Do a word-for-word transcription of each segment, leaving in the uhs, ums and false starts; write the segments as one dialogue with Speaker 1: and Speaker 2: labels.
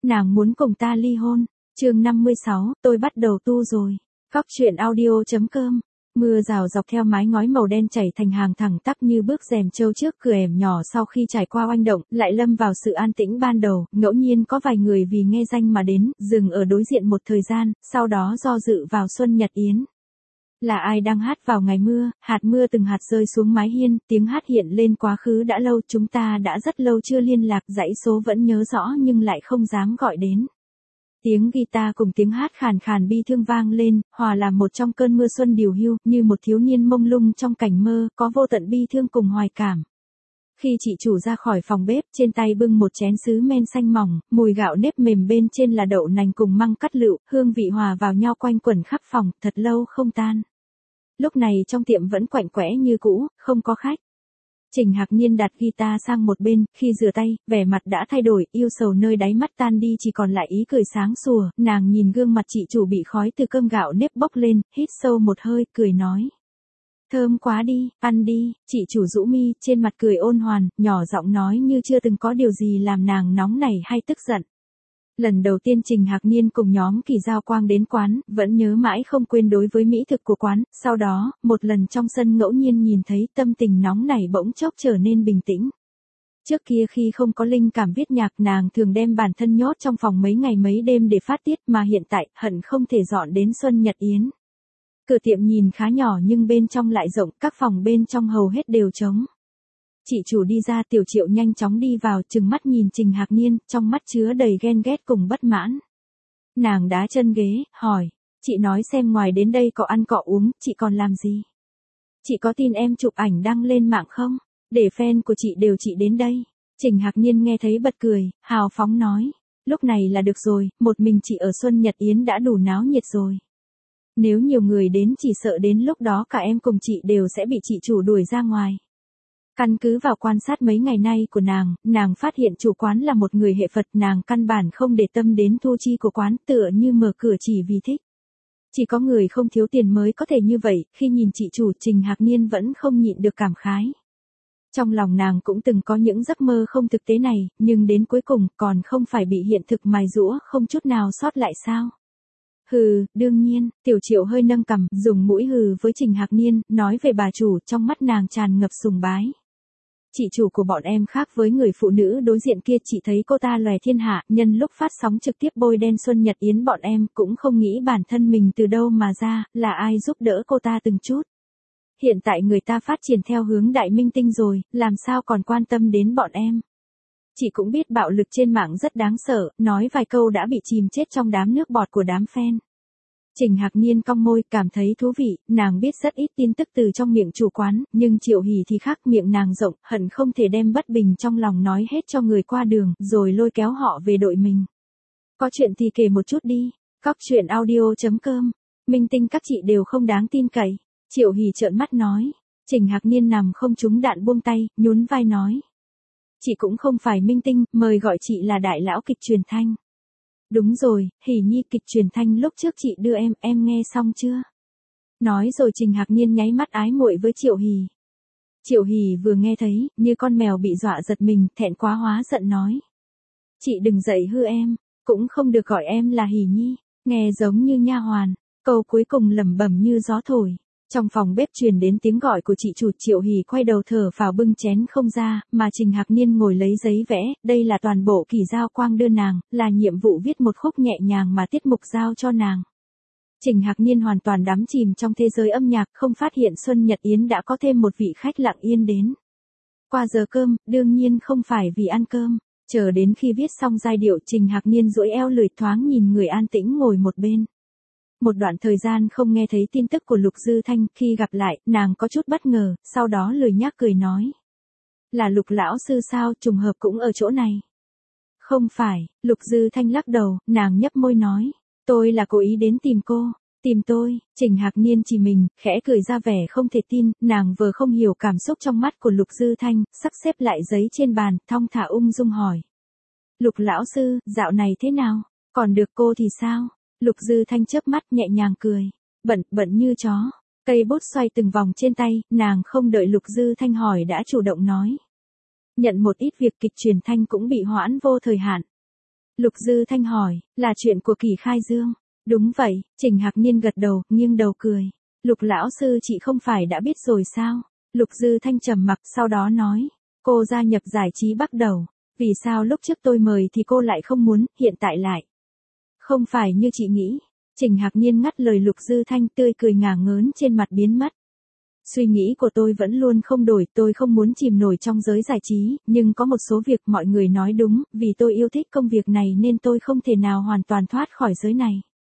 Speaker 1: Nàng muốn cùng ta ly hôn. Chương năm mươi sáu, tôi bắt đầu tu rồi. Góc truyện audio.com. Mưa rào dọc theo mái ngói màu đen chảy thành hàng thẳng tắp như bước rèm trâu trước cửa hẻm nhỏ, sau khi trải qua oanh động, lại lâm vào sự an tĩnh ban đầu, ngẫu nhiên có vài người vì nghe danh mà đến, dừng ở đối diện một thời gian, sau đó do dự vào Xuân Nhật Yến. Là ai đang hát vào ngày mưa, hạt mưa từng hạt rơi xuống mái hiên, tiếng hát hiện lên quá khứ đã lâu, chúng ta đã rất lâu chưa liên lạc, dãy số vẫn nhớ rõ nhưng lại không dám gọi đến. Tiếng guitar cùng tiếng hát khàn khàn bi thương vang lên, hòa làm một trong cơn mưa xuân điều hưu, như một thiếu niên mông lung trong cảnh mơ, có vô tận bi thương cùng hoài cảm. Khi chị chủ ra khỏi phòng bếp, trên tay bưng một chén sứ men xanh mỏng, mùi gạo nếp mềm bên trên là đậu nành cùng măng cắt lựu, hương vị hòa vào nhau quanh quẩn khắp phòng, thật lâu không tan. Lúc này trong tiệm vẫn quạnh quẽ như cũ, không có khách. Trình Hạc Niên đặt guitar sang một bên, khi rửa tay, vẻ mặt đã thay đổi, yêu sầu nơi đáy mắt tan đi, chỉ còn lại ý cười sáng sủa. Nàng nhìn gương mặt chị chủ bị khói từ cơm gạo nếp bốc lên, hít sâu một hơi, cười nói: thơm quá đi, ăn đi. Chị chủ rũ mi, trên mặt cười ôn hoàn, nhỏ giọng nói như chưa từng có điều gì làm nàng nóng nảy hay tức giận. Lần đầu tiên Trình Hạc Niên cùng nhóm Kỳ Giao Quang đến quán, vẫn nhớ mãi không quên đối với mỹ thực của quán, sau đó, một lần trong sân ngẫu nhiên nhìn thấy, tâm tình nóng nảy bỗng chốc trở nên bình tĩnh. Trước kia khi không có linh cảm viết nhạc, nàng thường đem bản thân nhốt trong phòng mấy ngày mấy đêm để phát tiết, mà hiện tại, hận không thể dọn đến Xuân Nhật Yến. Cửa tiệm nhìn khá nhỏ nhưng bên trong lại rộng, các phòng bên trong hầu hết đều trống. Chị chủ đi ra, Tiểu Triệu nhanh chóng đi vào, trừng mắt nhìn Trình Hạc Niên, trong mắt chứa đầy ghen ghét cùng bất mãn. Nàng đá chân ghế, hỏi: chị nói xem ngoài đến đây có ăn cọ uống, chị còn làm gì? Chị có tin em chụp ảnh đăng lên mạng không? Để fan của chị đều chị đến đây. Trình Hạc Niên nghe thấy bật cười, hào phóng nói: lúc này là được rồi, một mình chị ở Xuân Nhật Yến đã đủ náo nhiệt rồi. Nếu nhiều người đến chỉ sợ đến lúc đó cả em cùng chị đều sẽ bị chị chủ đuổi ra ngoài. Căn cứ vào quan sát mấy ngày nay của nàng, nàng phát hiện chủ quán là một người hệ Phật, nàng căn bản không để tâm đến thu chi của quán, tựa như mở cửa chỉ vì thích. Chỉ có người không thiếu tiền mới có thể như vậy, khi nhìn chị chủ, Trình Hạc Niên vẫn không nhịn được cảm khái. Trong lòng nàng cũng từng có những giấc mơ không thực tế này, nhưng đến cuối cùng còn không phải bị hiện thực mài giũa không chút nào sót lại sao? Hừ, đương nhiên. Tiểu Triệu hơi nâng cằm, dùng mũi hừ với Trình Hạc Niên, nói về bà chủ, trong mắt nàng tràn ngập sùng bái. Chị chủ của bọn em khác với người phụ nữ đối diện kia, chị thấy cô ta lòe thiên hạ, nhân lúc phát sóng trực tiếp bôi đen Xuân Nhật Yến bọn em, cũng không nghĩ bản thân mình từ đâu mà ra, là ai giúp đỡ cô ta từng chút. Hiện tại người ta phát triển theo hướng đại minh tinh rồi, làm sao còn quan tâm đến bọn em. Chị cũng biết bạo lực trên mạng rất đáng sợ, nói vài câu đã bị chìm chết trong đám nước bọt của đám fan. Trình Hạc Niên cong môi, cảm thấy thú vị, nàng biết rất ít tin tức từ trong miệng chủ quán, nhưng Triệu Hỷ thì khác, miệng nàng rộng, hận không thể đem bất bình trong lòng nói hết cho người qua đường, rồi lôi kéo họ về đội mình. Có chuyện thì kể một chút đi. Góc truyện audio.com. Minh tinh các chị đều không đáng tin cậy. Triệu Hỷ trợn mắt nói. Trình Hạc Niên nằm không trúng đạn buông tay, nhún vai nói: chị cũng không phải minh tinh, mời gọi chị là đại lão kịch truyền thanh. Đúng rồi, Hỷ Nhi, kịch truyền thanh lúc trước chị đưa em, em nghe xong chưa? Nói rồi Trình Hạc Niên nháy mắt ái muội với Triệu Hỷ. Triệu Hỷ vừa nghe thấy, như con mèo bị dọa giật mình, thẹn quá hóa giận nói: chị đừng dạy hư em, cũng không được gọi em là Hỷ Nhi, nghe giống như nha hoàn. Câu cuối cùng lẩm bẩm như gió thổi. Trong phòng bếp truyền đến tiếng gọi của chị chủ. Triệu Hỷ quay đầu thở phào bưng chén không ra, mà Trình Hạc Niên ngồi lấy giấy vẽ, đây là toàn bộ Kỳ Giao Quang đưa nàng, là nhiệm vụ viết một khúc nhẹ nhàng mà tiết mục giao cho nàng. Trình Hạc Niên hoàn toàn đắm chìm trong thế giới âm nhạc, không phát hiện Xuân Nhật Yến đã có thêm một vị khách lặng yên đến. Qua giờ cơm, đương nhiên không phải vì ăn cơm, chờ đến khi viết xong giai điệu, Trình Hạc Niên duỗi eo lười thoáng nhìn người an tĩnh ngồi một bên. Một đoạn thời gian không nghe thấy tin tức của Lục Dư Thanh, khi gặp lại, nàng có chút bất ngờ, sau đó lười nhác cười nói: là Lục lão sư sao, trùng hợp cũng ở chỗ này. Không phải. Lục Dư Thanh lắc đầu, nàng nhấp môi nói: tôi là cố ý đến tìm cô. Tìm tôi? Trình Hạc Niên chỉ mình, khẽ cười ra vẻ không thể tin, nàng vừa không hiểu cảm xúc trong mắt của Lục Dư Thanh, sắp xếp lại giấy trên bàn, thong thả ung dung hỏi: Lục lão sư, dạo này thế nào? Còn được, cô thì sao? Lục Dư Thanh chớp mắt nhẹ nhàng cười. Bận, bận như chó. Cây bút xoay từng vòng trên tay, nàng không đợi Lục Dư Thanh hỏi đã chủ động nói: nhận một ít việc kịch truyền thanh cũng bị hoãn vô thời hạn. Lục Dư Thanh hỏi, là chuyện của Kỳ Khai Dương. Đúng vậy, Trình Hạc Niên gật đầu, nghiêng đầu cười. Lục lão sư chị không phải đã biết rồi sao? Lục Dư Thanh trầm mặc, sau đó nói, cô gia nhập giải trí Bắc Đầu. Vì sao lúc trước tôi mời thì cô lại không muốn, hiện tại lại? Không phải như chị nghĩ. Trình Hạc Niên ngắt lời Lục Dư Thanh, tươi cười ngả ngớn trên mặt biến mất. Suy nghĩ của tôi vẫn luôn không đổi, tôi không muốn chìm nổi trong giới giải trí, nhưng có một số việc mọi người nói đúng, vì tôi yêu thích công việc này nên tôi không thể nào hoàn toàn thoát khỏi giới này.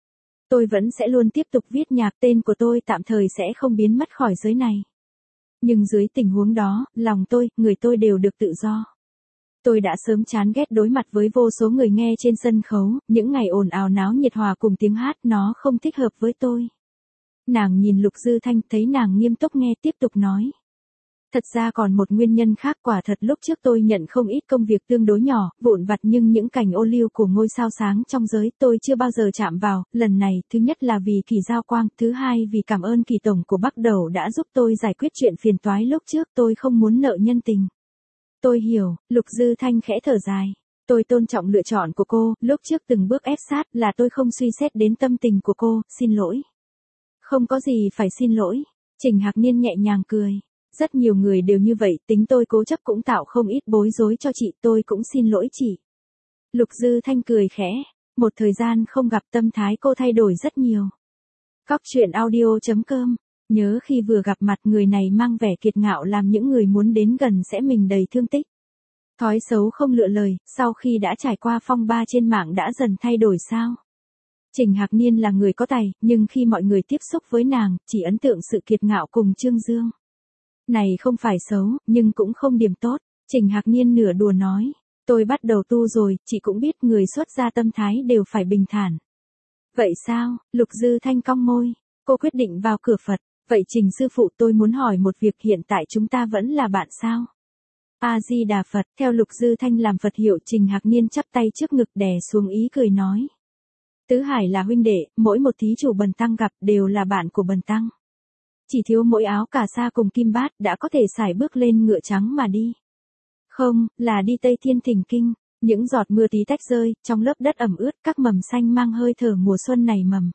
Speaker 1: Tôi vẫn sẽ luôn tiếp tục viết nhạc, tên của tôi tạm thời sẽ không biến mất khỏi giới này. Nhưng dưới tình huống đó, lòng tôi, người tôi đều được tự do. Tôi đã sớm chán ghét đối mặt với vô số người nghe trên sân khấu, những ngày ồn ào náo nhiệt hòa cùng tiếng hát, nó không thích hợp với tôi. Nàng nhìn Lục Dư Thanh, thấy nàng nghiêm túc nghe, tiếp tục nói. Thật ra còn một nguyên nhân khác, quả thật lúc trước tôi nhận không ít công việc tương đối nhỏ, vụn vặt, nhưng những cảnh ô liu của ngôi sao sáng trong giới tôi chưa bao giờ chạm vào. Lần này, thứ nhất là vì Kỳ Giao Quang, thứ hai vì cảm ơn Kỳ Tổng của Bắc Đầu đã giúp tôi giải quyết chuyện phiền toái lúc trước, tôi không muốn nợ nhân tình. Tôi hiểu. Lục Dư Thanh khẽ thở dài. Tôi tôn trọng lựa chọn của cô, lúc trước từng bước ép sát là tôi không suy xét đến tâm tình của cô, xin lỗi. Không có gì phải xin lỗi. Trình Hạc Niên nhẹ nhàng cười. Rất nhiều người đều như vậy, tính tôi cố chấp cũng tạo không ít bối rối cho chị, tôi cũng xin lỗi chị. Lục Dư Thanh cười khẽ. Một thời gian không gặp, tâm thái cô thay đổi rất nhiều. Cóc truyện audio chấm com. Nhớ khi vừa gặp mặt, người này mang vẻ kiệt ngạo làm những người muốn đến gần sẽ mình đầy thương tích. Thói xấu không lựa lời, sau khi đã trải qua phong ba trên mạng đã dần thay đổi sao? Trình Hạc Niên là người có tài, nhưng khi mọi người tiếp xúc với nàng, chỉ ấn tượng sự kiệt ngạo cùng Trương Dương. Này không phải xấu, nhưng cũng không điểm tốt. Trình Hạc Niên nửa đùa nói, tôi bắt đầu tu rồi, chị cũng biết người xuất gia tâm thái đều phải bình thản. Vậy sao? Lục Dư Thanh cong môi, cô quyết định vào cửa Phật. Vậy Trình sư phụ, tôi muốn hỏi một việc, hiện tại chúng ta vẫn là bạn sao? A-di-đà Phật. Theo Lục Dư Thanh làm Phật hiệu, Trình Hạc Niên chắp tay trước ngực đè xuống ý cười nói. Tứ Hải là huynh đệ, mỗi một thí chủ Bần Tăng gặp đều là bạn của Bần Tăng. Chỉ thiếu mỗi áo cà sa cùng kim bát đã có thể sải bước lên ngựa trắng mà đi. Không, là đi Tây Thiên Thỉnh Kinh. Những giọt mưa tí tách rơi, trong lớp đất ẩm ướt, các mầm xanh mang hơi thở mùa xuân này mầm.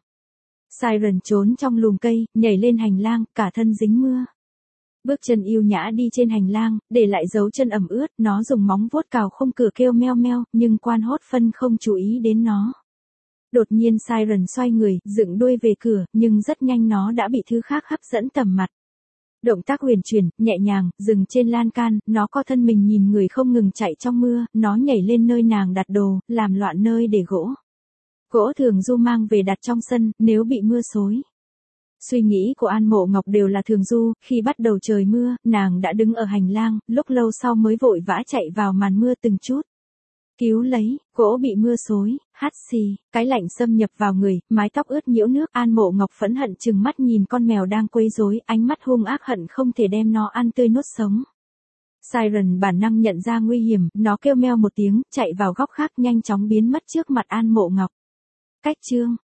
Speaker 1: Siren trốn trong lùm cây, nhảy lên hành lang, cả thân dính mưa. Bước chân yêu nhã đi trên hành lang, để lại dấu chân ẩm ướt, nó dùng móng vuốt cào khung cửa kêu meo meo, nhưng Quan Hốt Phân không chú ý đến nó. Đột nhiên Siren xoay người, dựng đuôi về cửa, nhưng rất nhanh nó đã bị thứ khác hấp dẫn tầm mặt. Động tác huyền chuyển, nhẹ nhàng, dừng trên lan can, nó co thân mình nhìn người không ngừng chạy trong mưa, nó nhảy lên nơi nàng đặt đồ, làm loạn nơi để gỗ. Gỗ thường Du mang về đặt trong sân, nếu bị mưa xối. Suy nghĩ của An Mộ Ngọc đều là Thường Du, khi bắt đầu trời mưa, nàng đã đứng ở hành lang, lúc lâu sau mới vội vã chạy vào màn mưa từng chút. Cứu lấy, gỗ bị mưa xối, hắt xì, cái lạnh xâm nhập vào người, mái tóc ướt nhiễu nước. An Mộ Ngọc phẫn hận trừng mắt nhìn con mèo đang quấy rối, ánh mắt hung ác hận không thể đem nó ăn tươi nuốt sống. Siren bản năng nhận ra nguy hiểm, nó kêu meo một tiếng, chạy vào góc khác, nhanh chóng biến mất trước mặt An Mộ Ngọc. Cách chương